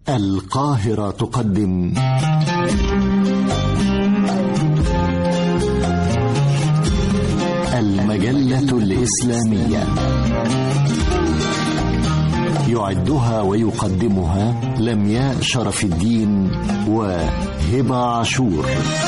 القاهرة تقدم المجلة الإسلامية، يعدها ويقدمها لمياء شرف الدين وهبة عاشور.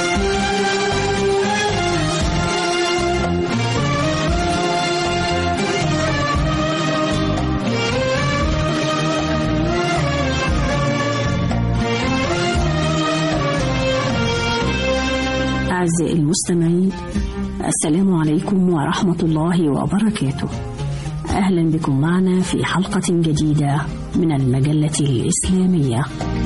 أعزائي المستمعين، السلام عليكم ورحمة الله وبركاته. أهلا بكم معنا في حلقة جديدة من المجلة الإسلامية.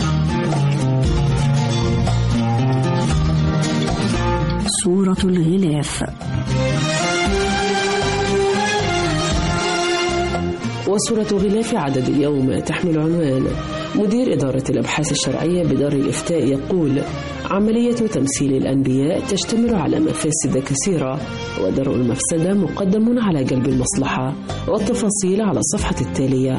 سورة الغلاف. وسورة غلاف عدد اليوم تحمل عنوان: مدير إدارة الأبحاث الشرعية بدار الإفتاء يقول: عملية تمثيل الأنبياء تشتمل على مفاسد كثيرة، ودرء المفسدة مقدم على جلب المصلحة. والتفاصيل على الصفحة التالية.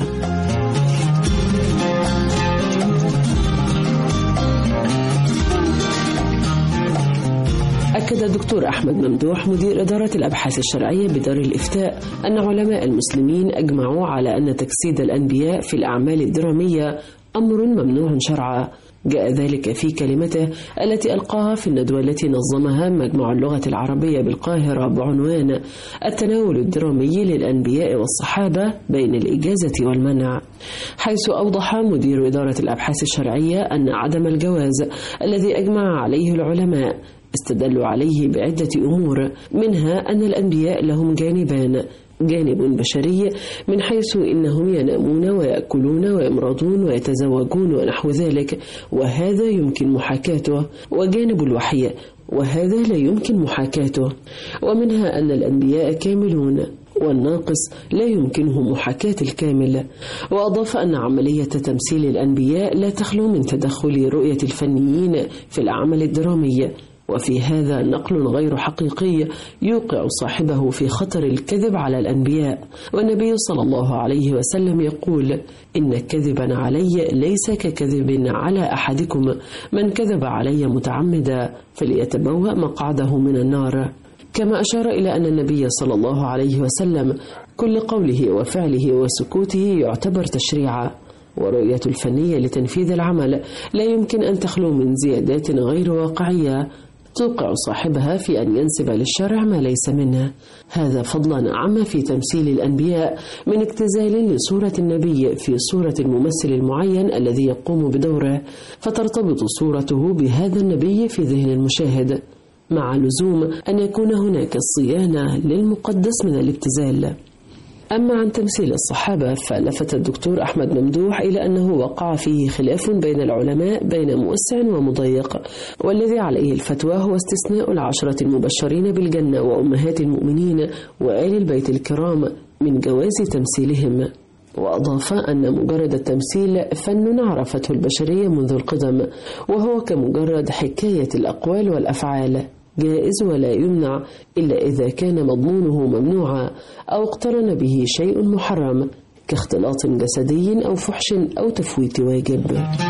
أكد الدكتور أحمد ممدوح مدير إدارة الأبحاث الشرعية بدار الإفتاء أن علماء المسلمين أجمعوا على أن تجسيد الأنبياء في الأعمال الدرامية أمر ممنوع شرعا. جاء ذلك في كلمته التي ألقاها في الندوة التي نظمها مجمع اللغة العربية بالقاهرة بعنوان التناول الدرامي للأنبياء والصحابة بين الإجازة والمنع، حيث أوضح مدير إدارة الأبحاث الشرعية أن عدم الجواز الذي أجمع عليه العلماء استدلوا عليه بعدة أمور، منها أن الأنبياء لهم جانبان: جانب بشري من حيث إنهم ينامون ويأكلون ويمرضون ويتزوجون ونحو ذلك، وهذا يمكن محاكاته، وجانب الوحي، وهذا لا يمكن محاكاته. ومنها أن الأنبياء كاملون والناقص لا يمكنه محاكاة الكامل. وأضاف أن عملية تمثيل الأنبياء لا تخلو من تدخل رؤية الفنيين في العمل الدرامي، وفي هذا نقل غير حقيقي يوقع صاحبه في خطر الكذب على الأنبياء. والنبي صلى الله عليه وسلم يقول: إن كذبا علي ليس ككذب على أحدكم، من كذب علي متعمدا فليتبوأ مقعده من النار. كما أشار إلى أن النبي صلى الله عليه وسلم كل قوله وفعله وسكوته يعتبر تشريعا، ورؤية الفنية لتنفيذ العمل لا يمكن أن تخلو من زيادات غير واقعية توقع صاحبها في أن ينسب للشرع ما ليس منه، هذا فضلا عما في تمثيل الأنبياء من اجتزال لصورة النبي في صورة الممثل المعين الذي يقوم بدوره، فترتبط صورته بهذا النبي في ذهن المشاهد، مع لزوم أن يكون هناك صيانة للمقدس من الابتذال. أما عن تمثيل الصحابة فلفت الدكتور أحمد ممدوح إلى أنه وقع فيه خلاف بين العلماء بين موسع ومضيق، والذي عليه الفتوى هو استثناء العشرة المبشرين بالجنة وأمهات المؤمنين وآل البيت الكرام من جواز تمثيلهم. وأضاف أن مجرد التمثيل فن عرفته البشرية منذ القدم، وهو كمجرد حكاية الأقوال والأفعال، جائز ولا يمنع إلا إذا كان مضمونه ممنوعا أو اقترن به شيء محرم كاختلاط جسدي أو فحش أو تفويت واجب.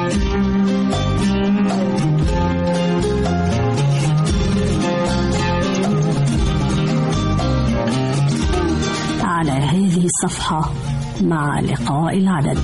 على هذه الصفحة مع لقاء العدد.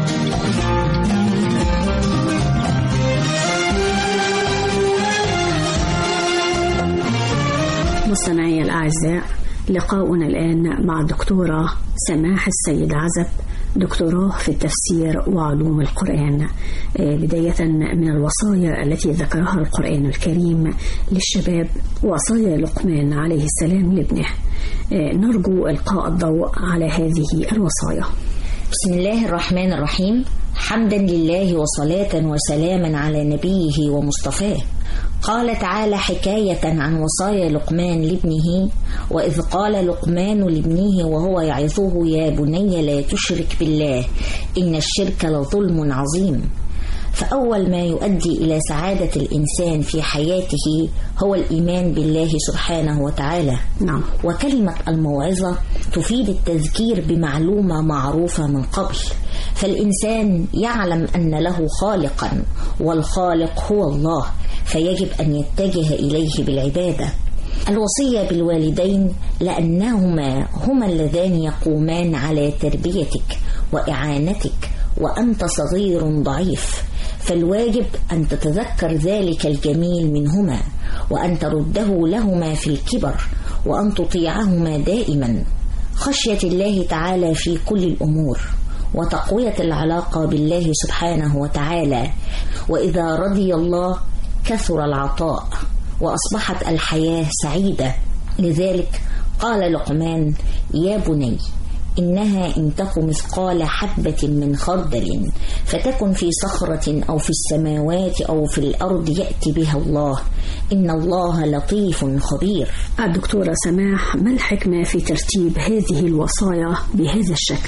مستمعي الأعزاء، لقاؤنا الآن مع الدكتورة سماح السيد عزب، دكتوراه في التفسير وعلوم القرآن. بداية من الوصايا التي ذكرها القرآن الكريم للشباب، وصايا لقمان عليه السلام لابنه، نرجو إلقاء الضوء على هذه الوصايا. بسم الله الرحمن الرحيم. حمدا لله وصلاة وسلاما على نبيه ومصطفاه. قال تعالى حكاية عن وصايا لقمان لابنه: وإذ قال لقمان لابنه وهو يعظه: يا بني لا تشرك بالله إن الشرك لظلم عظيم. فأول ما يؤدي إلى سعادة الإنسان في حياته هو الإيمان بالله سبحانه وتعالى. نعم. وكلمة الموعظة تفيد التذكير بمعلومة معروفة من قبل، فالإنسان يعلم أن له خالقا، والخالق هو الله، فيجب أن يتجه إليه بالعبادة. الوصية بالوالدين لأنهما هما اللذان يقومان على تربيتك وإعانتك وأنت صغير ضعيف، فالواجب أن تتذكر ذلك الجميل منهما، وأن ترده لهما في الكبر، وأن تطيعهما دائما، خشية الله تعالى في كل الأمور، وتقوية العلاقة بالله سبحانه وتعالى. وإذا رضي الله كثر العطاء وأصبحت الحياة سعيدة. لذلك قال لقمان: يا بني إنها إن تك مثقال حبة من خردل فتكن في صخرة أو في السماوات أو في الأرض يأتي بها الله إن الله لطيف خبير. الدكتورة سماح، ما الحكمة في ترتيب هذه الوصايا بهذا الشكل؟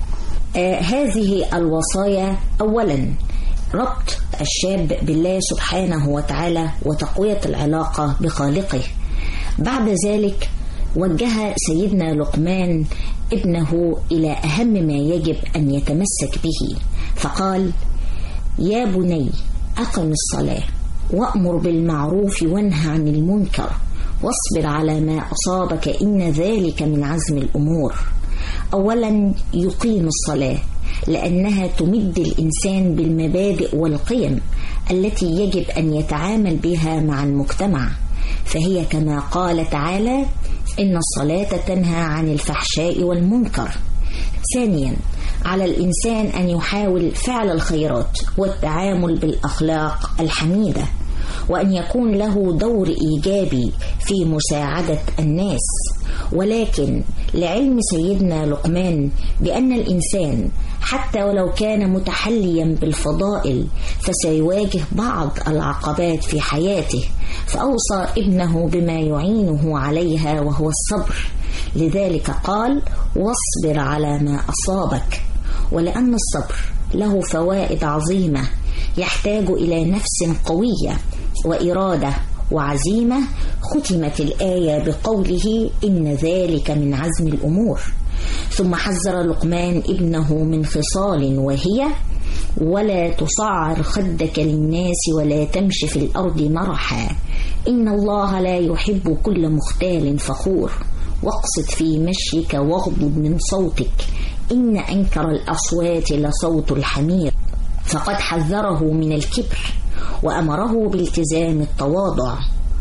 هذه الوصايا أولا ربط الشاب بالله سبحانه وتعالى وتقوية العلاقة بخالقه. بعد ذلك وجه سيدنا لقمان ابنه إلى أهم ما يجب أن يتمسك به، فقال: يا بني أقم الصلاة وأمر بالمعروف وانهى عن المنكر واصبر على ما أصابك إن ذلك من عزم الأمور. أولا يقيم الصلاة لأنها تمد الإنسان بالمبادئ والقيم التي يجب أن يتعامل بها مع المجتمع، فهي كما قال تعالى: إن الصلاة تنهى عن الفحشاء والمنكر. ثانيا على الإنسان أن يحاول فعل الخيرات والتعامل بالأخلاق الحميدة، وأن يكون له دور إيجابي في مساعدة الناس. ولكن لعلم سيدنا لقمان بأن الإنسان حتى ولو كان متحليا بالفضائل فسيواجه بعض العقبات في حياته، فأوصى ابنه بما يعينه عليها وهو الصبر. لذلك قال: واصبر على ما أصابك. ولأن الصبر له فوائد عظيمة يحتاج إلى نفس قوية وإرادة وعزيمة، ختمت الآية بقوله: إن ذلك من عزم الأمور. ثم حذر لقمان ابنه من خصال، وهي: ولا تصعر خدك للناس ولا تمشي في الأرض مرحا إن الله لا يحب كل مختال فخور واقصد في مشيك واغضض من صوتك إن أنكر الأصوات لصوت الحمير. فقد حذره من الكبر وأمره بالتزام التواضع،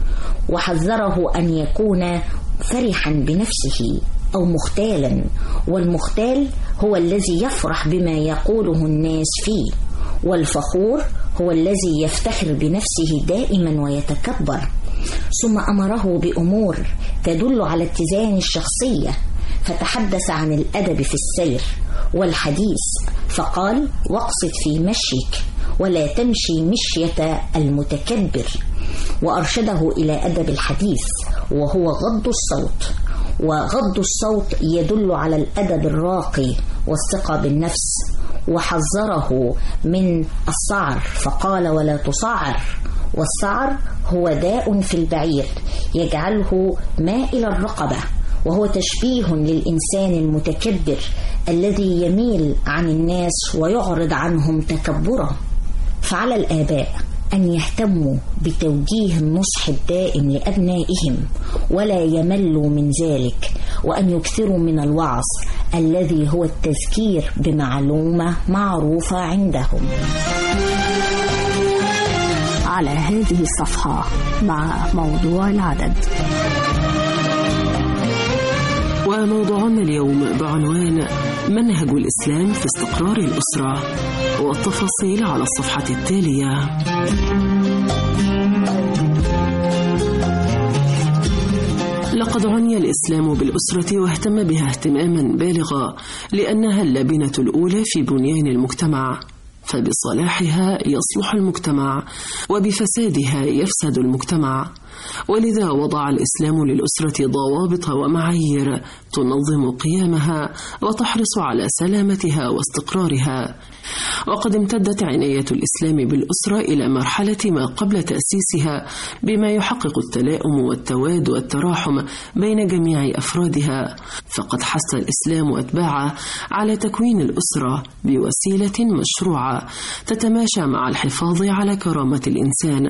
وحذره أن يكون فرحا بنفسه أو مختالا، والمختال هو الذي يفرح بما يقوله الناس فيه، والفخور هو الذي يفتخر بنفسه دائما ويتكبر. ثم أمره بأمور تدل على اتزان الشخصية، فتحدث عن الأدب في السير والحديث، فقال: واقصد في مشيك ولا تمشي مشية المتكبر. وأرشده إلى أدب الحديث وهو غض الصوت، وغض الصوت يدل على الأدب الراقي والثقة بالنفس. وحذره من الصعر فقال: ولا تصعر. والصعر هو داء في البعير يجعله مائل الرقبة، وهو تشبيه للإنسان المتكبر الذي يميل عن الناس ويعرض عنهم تكبره. فعلى الآباء أن يهتموا بتوجيه النصح الدائم لأبنائهم ولا يملوا من ذلك، وأن يكثروا من الوعظ الذي هو التذكير بمعلومة معروفة عندهم. على هذه الصفحة مع موضوع العدد. وموضوعنا اليوم بعنوان منهج الإسلام في استقرار الأسرة، والتفاصيل على الصفحة التالية. لقد عني الإسلام بالأسرة واهتم بها اهتماما بالغا، لأنها اللبنة الأولى في بنيان المجتمع، فبصلاحها يصلح المجتمع وبفسادها يفسد المجتمع. ولذا وضع الإسلام للأسرة ضوابط ومعايير تنظم قيامها وتحرص على سلامتها واستقرارها. وقد امتدت عناية الإسلام بالأسرة إلى مرحلة ما قبل تأسيسها بما يحقق التلاؤم والتواد والتراحم بين جميع أفرادها، فقد حث الإسلام أتباعه على تكوين الأسرة بوسيلة مشروعة تتماشى مع الحفاظ على كرامة الإنسان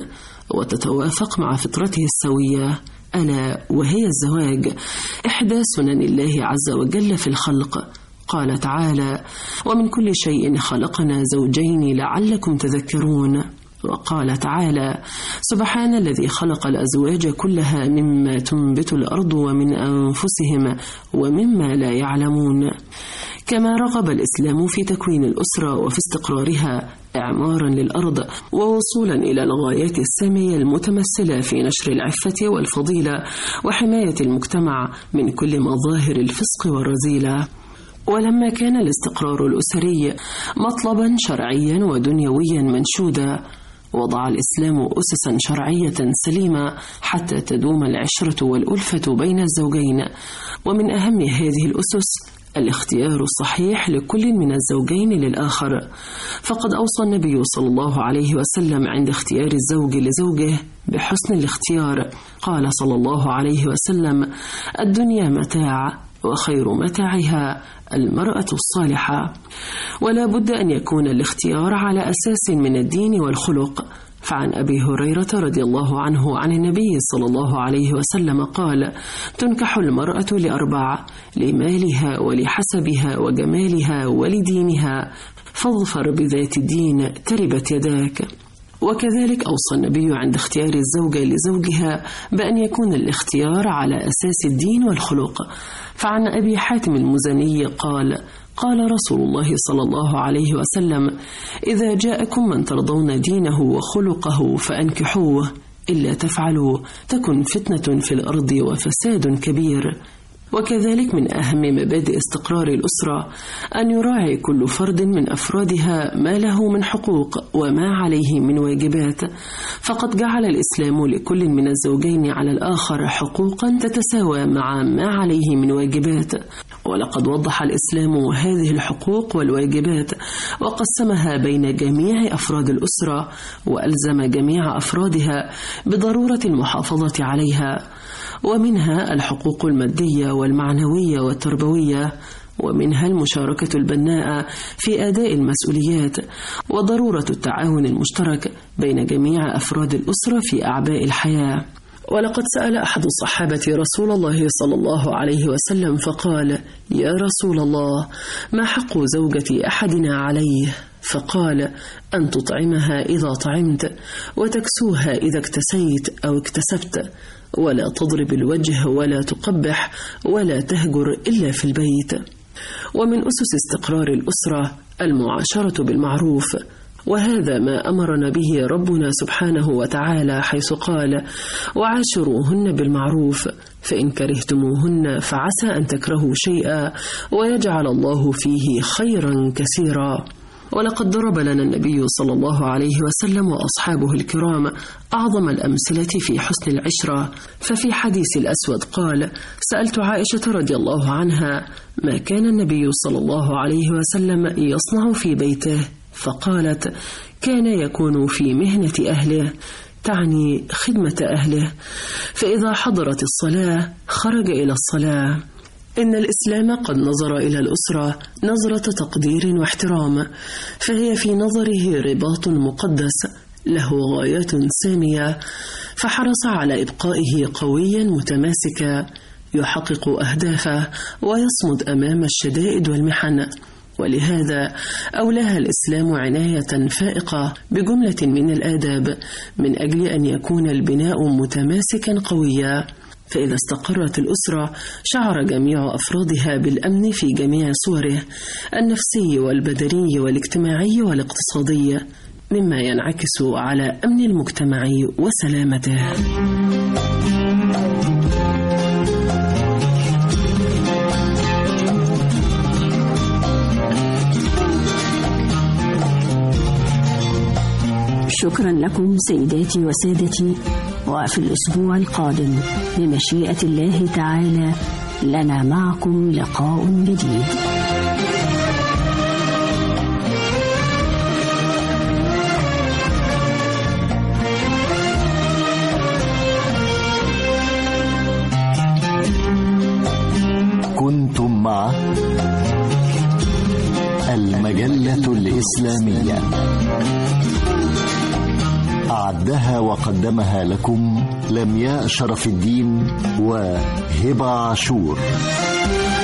وتتوافق مع فطرته السوية، ألا وهي الزواج، إحدى سنن الله عز وجل في الخلق. قال تعالى: ومن كل شيء خلقنا زوجين لعلكم تذكرون. وقال تعالى: سبحان الذي خلق الأزواج كلها مما تنبت الأرض ومن أنفسهم ومما لا يعلمون. كما رغب الإسلام في تكوين الأسرة وفي استقرارها إعمارا للأرض ووصولا إلى الغايات السامية المتمثلة في نشر العفة والفضيلة وحماية المجتمع من كل مظاهر الفسق والرذيلة. ولما كان الاستقرار الأسري مطلبا شرعيا ودنيويا منشودا، وضع الإسلام أسسا شرعية سليمة حتى تدوم العشرة والألفة بين الزوجين. ومن أهم هذه الأسس الاختيار الصحيح لكل من الزوجين للآخر، فقد أوصى النبي صلى الله عليه وسلم عند اختيار الزوج لزوجه بحسن الاختيار. قال صلى الله عليه وسلم: الدنيا متاع وخير متاعها المرأة الصالحة. ولا بد أن يكون الاختيار على أساس من الدين والخلق. فعن أبي هريرة رضي الله عنه عن النبي صلى الله عليه وسلم قال: تنكح المرأة لأربع: لمالها ولحسبها وجمالها ولدينها، فاظفر بذات الدين تربت يداك. وكذلك أوصى النبي عند اختيار الزوجة لزوجها بأن يكون الاختيار على أساس الدين والخلق. فعن أبي حاتم المزني قال: قال رسول الله صلى الله عليه وسلم: إذا جاءكم من ترضون دينه وخلقه فأنكحوه، إلا تفعلوا تكن فتنة في الأرض وفساد كبير. وكذلك من أهم مبادئ استقرار الأسرة أن يراعي كل فرد من أفرادها ما له من حقوق وما عليه من واجبات، فقد جعل الإسلام لكل من الزوجين على الآخر حقوقا تتساوى مع ما عليه من واجبات. ولقد وضح الإسلام هذه الحقوق والواجبات وقسمها بين جميع أفراد الأسرة، وألزم جميع أفرادها بضرورة المحافظة عليها. ومنها الحقوق المادية والمعنوية والتربوية، ومنها المشاركة البناءة في أداء المسؤوليات، وضرورة التعاون المشترك بين جميع أفراد الأسرة في أعباء الحياة. ولقد سأل أحد الصحابة رسول الله صلى الله عليه وسلم فقال: يا رسول الله، ما حق زوجة أحدنا عليه؟ فقال: أن تطعمها إذا طعمت، وتكسوها إذا اكتسيت أو اكتسبت، ولا تضرب الوجه ولا تقبح ولا تهجر إلا في البيت. ومن أسس استقرار الأسرة المعاشرة بالمعروف، وهذا ما أمرنا به ربنا سبحانه وتعالى حيث قال: وعاشروهن بالمعروف فإن كرهتموهن فعسى أن تكرهوا شيئا ويجعل الله فيه خيرا كثيرا. ولقد ضرب لنا النبي صلى الله عليه وسلم وأصحابه الكرام أعظم الأمثلة في حسن العشرة. ففي حديث الأسود قال: سألت عائشة رضي الله عنها ما كان النبي صلى الله عليه وسلم يصنع في بيته، فقالت: كان يكون في مهنة أهله، تعني خدمة أهله، فإذا حضرت الصلاة خرج إلى الصلاة. إن الإسلام قد نظر إلى الأسرة نظرة تقدير واحترام، فهي في نظره رباط مقدس له غايات سامية، فحرص على إبقائه قويا متماسكا يحقق أهدافه ويصمد أمام الشدائد والمحن. ولهذا أولاها الإسلام عناية فائقة بجملة من الآداب من أجل أن يكون البناء متماسكا قويا. فإذا استقرت الأسرة شعر جميع أفرادها بالأمن في جميع صوره النفسي والبدني والاجتماعي والاقتصادي، مما ينعكس على أمن المجتمع وسلامته. شكرا لكم سيداتي وسادتي، وفي الأسبوع القادم بمشيئة الله تعالى لنا معكم لقاء جديد. كنتم مع المجلة الإسلامية، أعدها وقدمها لكم لمياء شرف الدين وهبة عاشور.